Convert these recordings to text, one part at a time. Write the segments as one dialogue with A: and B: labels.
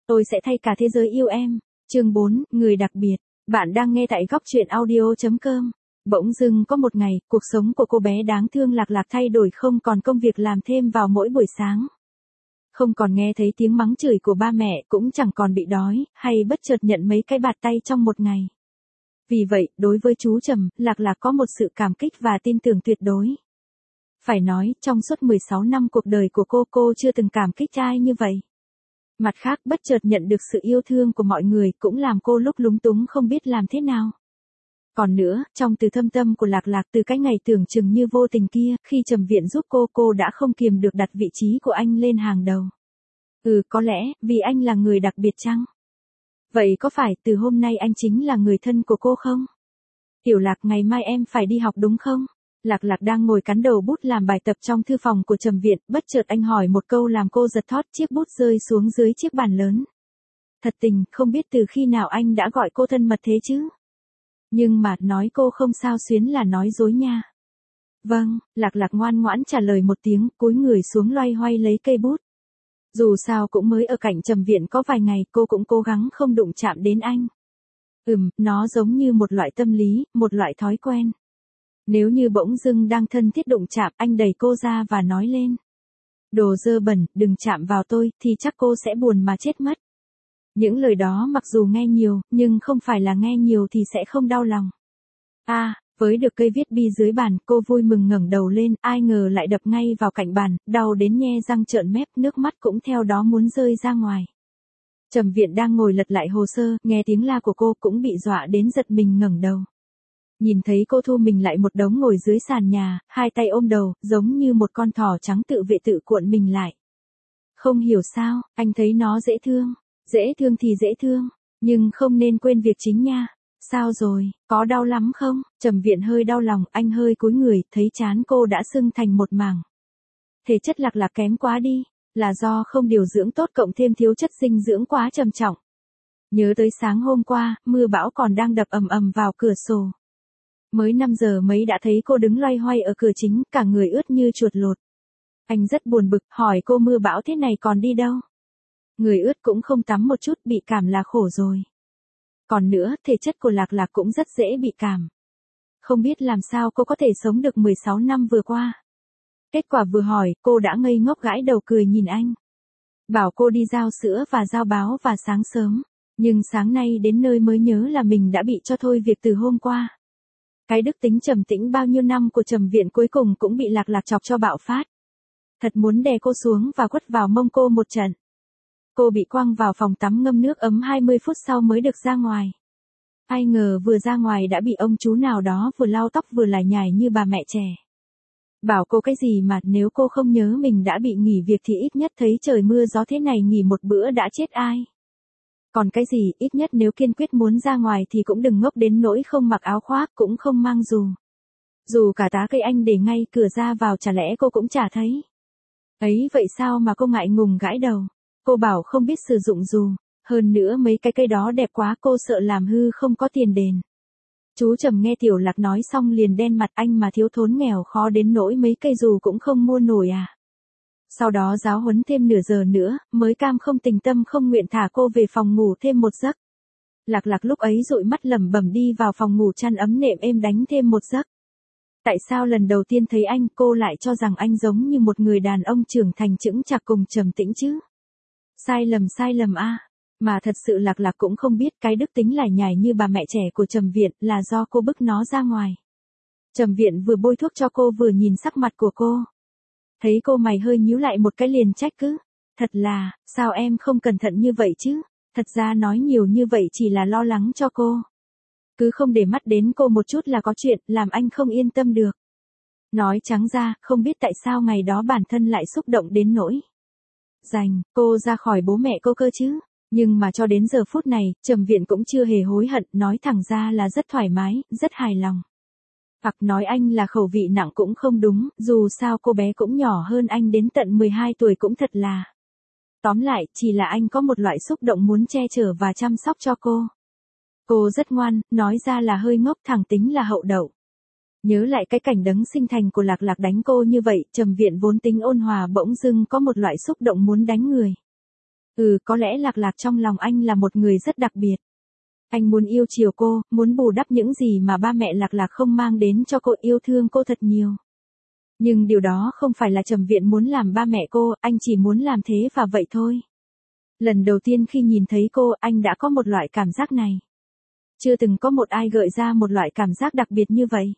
A: Tôi sẽ thay cả thế giới yêu em. Chương 4, người đặc biệt. Bạn đang nghe tại góc truyện audio.com. Bỗng dưng có một ngày, cuộc sống của cô bé đáng thương Lạc Lạc thay đổi, không còn công việc làm thêm vào mỗi buổi sáng. Không còn nghe thấy tiếng mắng chửi của ba mẹ, cũng chẳng còn bị đói, hay bất chợt nhận mấy cái bạt tay trong một ngày. Vì vậy, đối với chú Trầm, Lạc Lạc có một sự cảm kích và tin tưởng tuyệt đối. Phải nói, trong suốt 16 năm cuộc đời của cô chưa từng cảm kích ai như vậy. Mặt khác, bất chợt nhận được sự yêu thương của mọi người cũng làm cô lúc lúng túng không biết làm thế nào. Còn nữa, trong từ thâm tâm của Lạc Lạc, từ cái ngày tưởng chừng như vô tình kia, khi Trầm Viện giúp cô đã không kiềm được đặt vị trí của anh lên hàng đầu. Có lẽ, vì anh là người đặc biệt chăng? Vậy có phải từ hôm nay anh chính là người thân của cô không? Tiểu Lạc, ngày mai em phải đi học đúng không? Lạc Lạc đang ngồi cắn đầu bút làm bài tập trong thư phòng của Trầm Viện, bất chợt anh hỏi một câu làm cô giật thót, chiếc bút rơi xuống dưới chiếc bàn lớn. Thật tình, không biết từ khi nào anh đã gọi cô thân mật thế chứ? Nhưng mà, nói cô không sao xuyến là nói dối nha. Vâng, Lạc Lạc ngoan ngoãn trả lời một tiếng, cúi người xuống loay hoay lấy cây bút. Dù sao cũng mới ở cạnh Trầm Viện có vài ngày, cô cũng cố gắng không đụng chạm đến anh. Nó giống như một loại tâm lý, một loại thói quen. Nếu như bỗng dưng đang thân thiết đụng chạm, anh đẩy cô ra và nói lên. Đồ dơ bẩn, đừng chạm vào tôi, thì chắc cô sẽ buồn mà chết mất. Những lời đó mặc dù nghe nhiều, nhưng không phải là nghe nhiều thì sẽ không đau lòng. Với được cây viết bi dưới bàn, cô vui mừng ngẩng đầu lên, ai ngờ lại đập ngay vào cạnh bàn, đau đến nhe răng trợn mép, nước mắt cũng theo đó muốn rơi ra ngoài. Trầm Viện đang ngồi lật lại hồ sơ, nghe tiếng la của cô cũng bị dọa đến giật mình ngẩng đầu. Nhìn thấy cô thu mình lại một đống ngồi dưới sàn nhà, hai tay ôm đầu, giống như một con thỏ trắng tự vệ tự cuộn mình lại. Không hiểu sao, anh thấy nó dễ thương. Dễ thương thì dễ thương, nhưng không nên quên việc chính nha. Sao rồi, có đau lắm không? Trầm Viện hơi đau lòng, anh hơi cúi người, thấy trán cô đã sưng thành một mảng. Thể chất Lạc Lạc kém quá đi, là do không điều dưỡng tốt cộng thêm thiếu chất dinh dưỡng quá trầm trọng. Nhớ tới sáng hôm qua, mưa bão còn đang đập ầm ầm vào cửa sổ. Mới 5 giờ mấy đã thấy cô đứng loay hoay ở cửa chính, cả người ướt như chuột lột. Anh rất buồn bực, hỏi cô mưa bão thế này còn đi đâu? Người ướt cũng không tắm một chút, bị cảm là khổ rồi. Còn nữa, thể chất của Lạc Lạc cũng rất dễ bị cảm. Không biết làm sao cô có thể sống được 16 năm vừa qua. Kết quả vừa hỏi, cô đã ngây ngốc gãi đầu cười nhìn anh. Bảo cô đi giao sữa và giao báo và sáng sớm. Nhưng sáng nay đến nơi mới nhớ là mình đã bị cho thôi việc từ hôm qua. Cái đức tính trầm tĩnh bao nhiêu năm của Trầm Viện cuối cùng cũng bị Lạc Lạc chọc cho bạo phát. Thật muốn đè cô xuống và quất vào mông cô một trận. Cô bị quăng vào phòng tắm ngâm nước ấm 20 phút sau mới được ra ngoài. Ai ngờ vừa ra ngoài đã bị ông chú nào đó vừa lau tóc vừa lải nhải như bà mẹ trẻ. Bảo cô cái gì mà nếu cô không nhớ mình đã bị nghỉ việc thì ít nhất thấy trời mưa gió thế này nghỉ một bữa đã chết ai. Còn cái gì, ít nhất nếu kiên quyết muốn ra ngoài thì cũng đừng ngốc đến nỗi không mặc áo khoác cũng không mang dù. Dù cả tá cây anh để ngay cửa ra vào chả lẽ cô cũng chả thấy. Ấy vậy sao mà cô ngại ngùng gãi đầu. Cô bảo không biết sử dụng dù, hơn nữa mấy cái cây đó đẹp quá cô sợ làm hư không có tiền đền. Chú Trầm nghe Tiểu Lạc nói xong liền đen mặt, anh mà thiếu thốn nghèo khó đến nỗi mấy cây dù cũng không mua nổi à. Sau đó giáo huấn thêm nửa giờ nữa, mới cam không tình tâm không nguyện thả cô về phòng ngủ thêm một giấc. Lạc Lạc lúc ấy dụi mắt lẩm bẩm đi vào phòng ngủ chăn ấm nệm êm đánh thêm một giấc. Tại sao lần đầu tiên thấy anh cô lại cho rằng anh giống như một người đàn ông trưởng thành chững chạc cùng trầm tĩnh chứ? Sai lầm a. Mà thật sự Lạc Lạc cũng không biết cái đức tính lải nhải như bà mẹ trẻ của Trầm Viện là do cô bức nó ra ngoài. Trầm Viện vừa bôi thuốc cho cô vừa nhìn sắc mặt của cô. Thấy cô mày hơi nhíu lại một cái liền trách cứ. Thật là, sao em không cẩn thận như vậy chứ? Thật ra nói nhiều như vậy chỉ là lo lắng cho cô. Cứ không để mắt đến cô một chút là có chuyện, làm anh không yên tâm được. Nói trắng ra, không biết tại sao ngày đó bản thân lại xúc động đến nỗi cô ra khỏi bố mẹ cô cơ chứ. Nhưng mà cho đến giờ phút này, Trầm Viện cũng chưa hề hối hận, nói thẳng ra là rất thoải mái, rất hài lòng. Hoặc nói anh là khẩu vị nặng cũng không đúng, dù sao cô bé cũng nhỏ hơn anh đến tận 12 tuổi cũng thật là. Tóm lại, chỉ là anh có một loại xúc động muốn che chở và chăm sóc cho cô. Cô rất ngoan, nói ra là hơi ngốc, thẳng tính là hậu đậu. Nhớ lại cái cảnh đấng sinh thành của Lạc Lạc đánh cô như vậy, Trầm Viện vốn tính ôn hòa bỗng dưng có một loại xúc động muốn đánh người. Có lẽ Lạc Lạc trong lòng anh là một người rất đặc biệt. Anh muốn yêu chiều cô, muốn bù đắp những gì mà ba mẹ Lạc Lạc không mang đến cho cô, yêu thương cô thật nhiều. Nhưng điều đó không phải là Trầm Viện muốn làm ba mẹ cô, anh chỉ muốn làm thế và vậy thôi. Lần đầu tiên khi nhìn thấy cô, anh đã có một loại cảm giác này. Chưa từng có một ai gợi ra một loại cảm giác đặc biệt như vậy.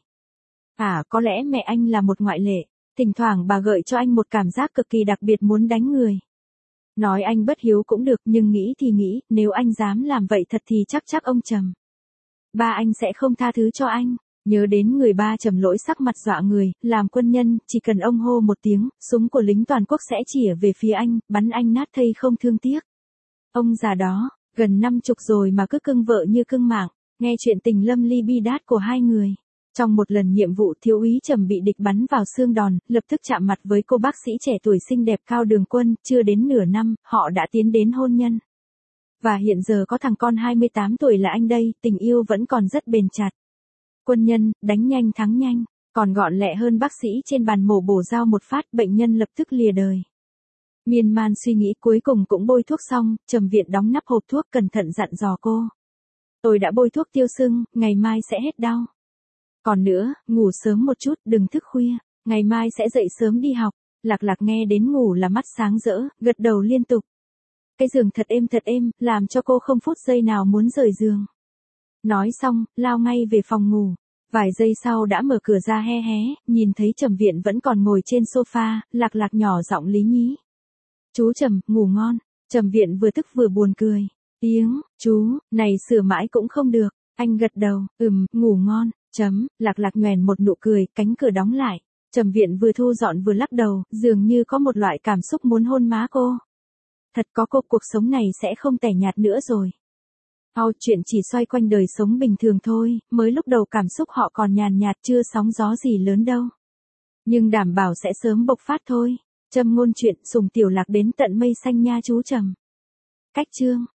A: Có lẽ mẹ anh là một ngoại lệ, thỉnh thoảng bà gợi cho anh một cảm giác cực kỳ đặc biệt muốn đánh người. Nói anh bất hiếu cũng được, nhưng nghĩ thì nghĩ, nếu anh dám làm vậy thật thì chắc ông Trầm. Ba anh sẽ không tha thứ cho anh. Nhớ đến người ba Trầm lỗi sắc mặt dọa người, làm quân nhân, chỉ cần ông hô một tiếng, súng của lính toàn quốc sẽ chĩa về phía anh, bắn anh nát thây không thương tiếc. Ông già đó, gần 50 rồi mà cứ cưng vợ như cưng mạng, nghe chuyện tình lâm ly bi đát của hai người. Trong một lần nhiệm vụ, thiếu úy Trầm bị địch bắn vào xương đòn, lập tức chạm mặt với cô bác sĩ trẻ tuổi xinh đẹp Cao Đường Quân, chưa đến nửa năm, họ đã tiến đến hôn nhân. Và hiện giờ có thằng con 28 tuổi là anh đây, tình yêu vẫn còn rất bền chặt. Quân nhân, đánh nhanh thắng nhanh, còn gọn lẹ hơn bác sĩ trên bàn mổ bổ dao một phát, bệnh nhân lập tức lìa đời. Miên man suy nghĩ cuối cùng cũng bôi thuốc xong, Trầm Viện đóng nắp hộp thuốc cẩn thận dặn dò cô. Tôi đã bôi thuốc tiêu sưng, ngày mai sẽ hết đau. Còn nữa, ngủ sớm một chút, đừng thức khuya, ngày mai sẽ dậy sớm đi học. Lạc Lạc nghe đến ngủ là mắt sáng rỡ, gật đầu liên tục. Cái giường thật êm, làm cho cô không phút giây nào muốn rời giường. Nói xong, lao ngay về phòng ngủ. Vài giây sau đã mở cửa ra hé hé, nhìn thấy Trầm Viện vẫn còn ngồi trên sofa, Lạc Lạc nhỏ giọng lý nhí. Chú Trầm, ngủ ngon. Trầm Viện vừa tức vừa buồn cười. Chú, này sửa mãi cũng không được. Anh gật đầu, ngủ ngon. Lạc Lạc nhoẻn một nụ cười, cánh cửa đóng lại. Trầm Viện vừa thu dọn vừa lắc đầu, dường như có một loại cảm xúc muốn hôn má cô. Thật có cô, cuộc sống này sẽ không tẻ nhạt nữa rồi. Chuyện chỉ xoay quanh đời sống bình thường thôi, mới lúc đầu cảm xúc họ còn nhàn nhạt chưa sóng gió gì lớn đâu. Nhưng đảm bảo sẽ sớm bộc phát thôi. Châm ngôn chuyện, Sùng Tiểu Lạc đến tận mây xanh nha chú Trầm. Cách chương